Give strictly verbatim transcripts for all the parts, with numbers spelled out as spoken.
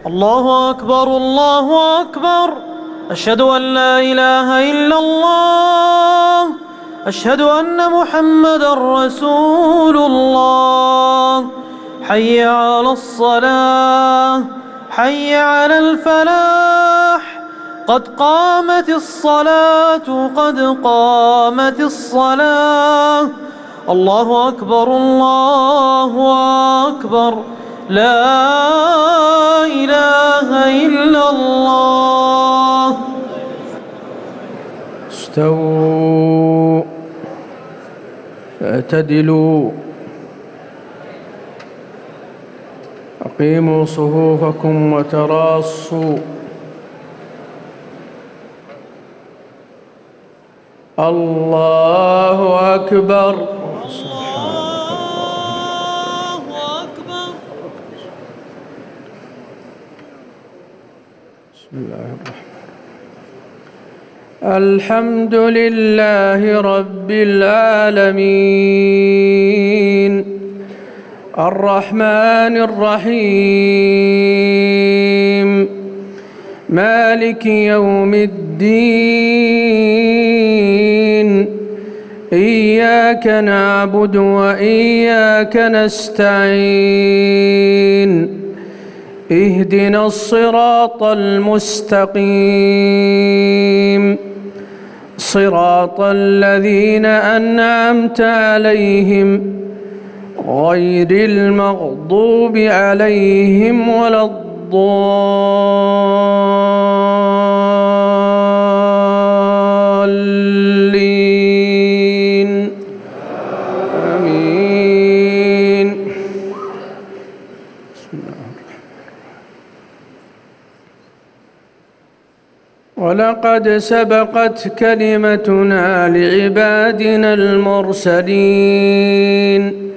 الله أكبر الله أكبر. أشهد أن لا إله إلا الله. أشهد أن محمدًا رسول الله. حي على الصلاة، حي على الفلاح. قد قامت الصلاة، قد قامت الصلاة. الله أكبر الله أكبر. لا إله إلا الله. استووا، اعتدلوا، أقيموا صفوفكم وتراصوا. الله أكبر. الله أكبر. بسم الله الرحمن الرحيم. الحمد لله رب العالمين، الرحمن الرحيم، مالك يوم الدين. إياك نعبد وإياك نستعين. اهدنا الصراط المستقيم، صراط الذين أنعمت عليهم غير المغضوب عليهم ولا الضالين. آمين. بسم الله الرحمن الرحيم. ولقد سبقت كلمتنا لعبادنا المرسلين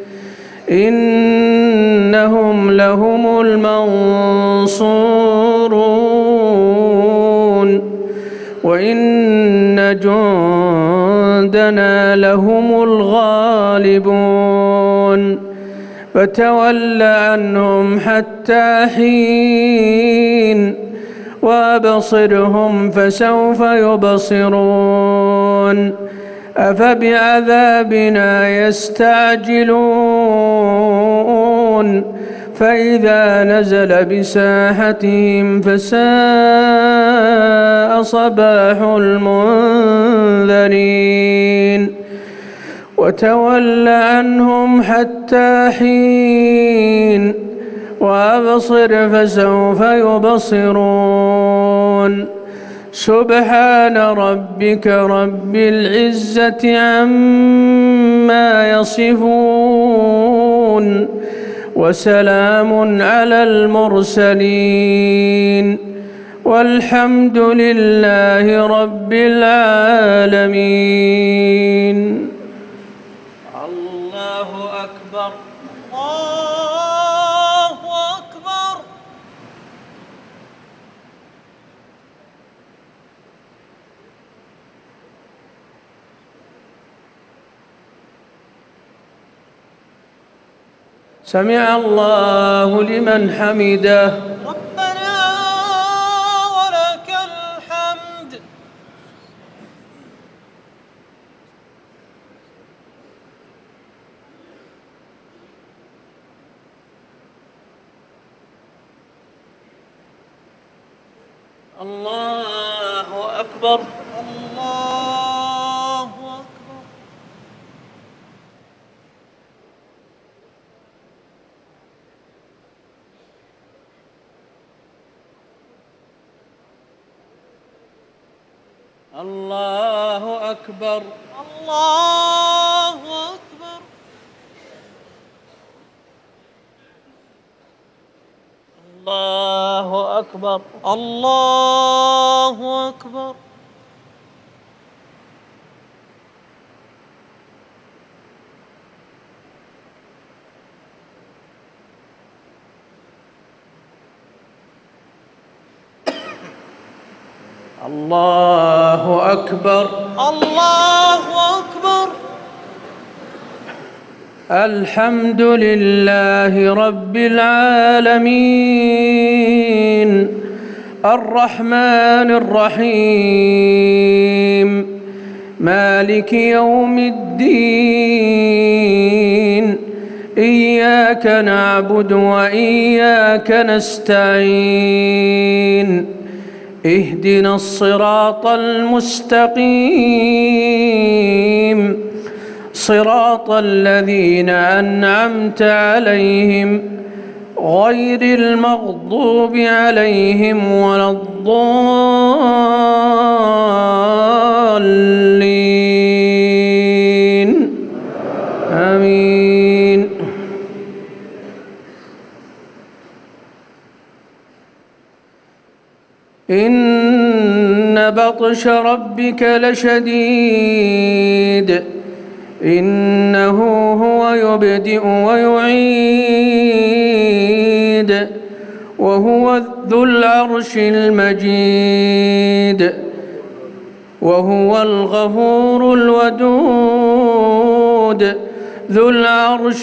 إنهم لهم المنصورون وإن جندنا لهم الغالبون. فتول عنهم حتى حين وأبصرهم فسوف يبصرون. أفبعذابنا يستعجلون فإذا نزل بساحتهم فساء صباح المنذرين. وتول عنهم حتى حين وأبصر فسوف يبصرون. سبحان ربك رب العزة عما يصفون وسلام على المرسلين والحمد لله رب العالمين. الله أكبر. الله أكبر. سمع الله لمن حمده. ربنا ولك الحمد. الله أكبر. الله أكبر. الله أكبر. الله أكبر. الله أكبر. الله أكبر. الله أكبر. الله أكبر. الحمد لله رب العالمين الرحمن الرحيم مالك يوم الدين إياك نعبد وإياك نستعين اهدنا الصراط المستقيم صراط الذين أنعمت عليهم غير المغضوب عليهم ولا الضالين آمين. إن بطش ربك لشديد إنه هو يبدئ ويعيد وهو ذو العرش المجيد وهو الغفور الودود ذو العرش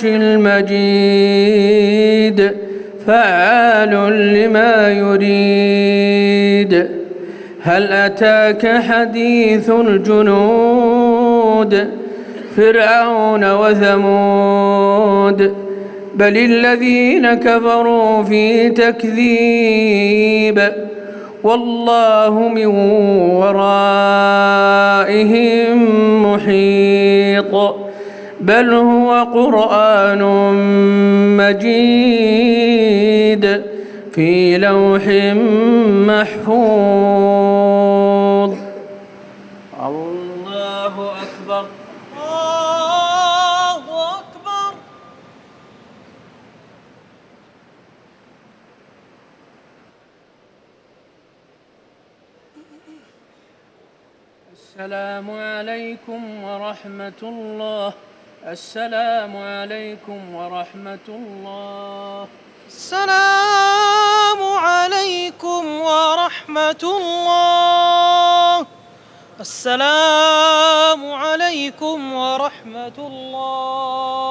المجيد فعال لما يريد. هل أتاك حديث الجنود فرعون وثمود بل الذين كفروا في تكذيب والله من ورائهم محيط بل هو قرآن مجيد في لوح محفوظ. الله أكبر. الله أكبر. السلام عليكم ورحمة الله. السلام عليكم ورحمة الله. السلام عليكم ورحمة الله. السلام عليكم ورحمة الله.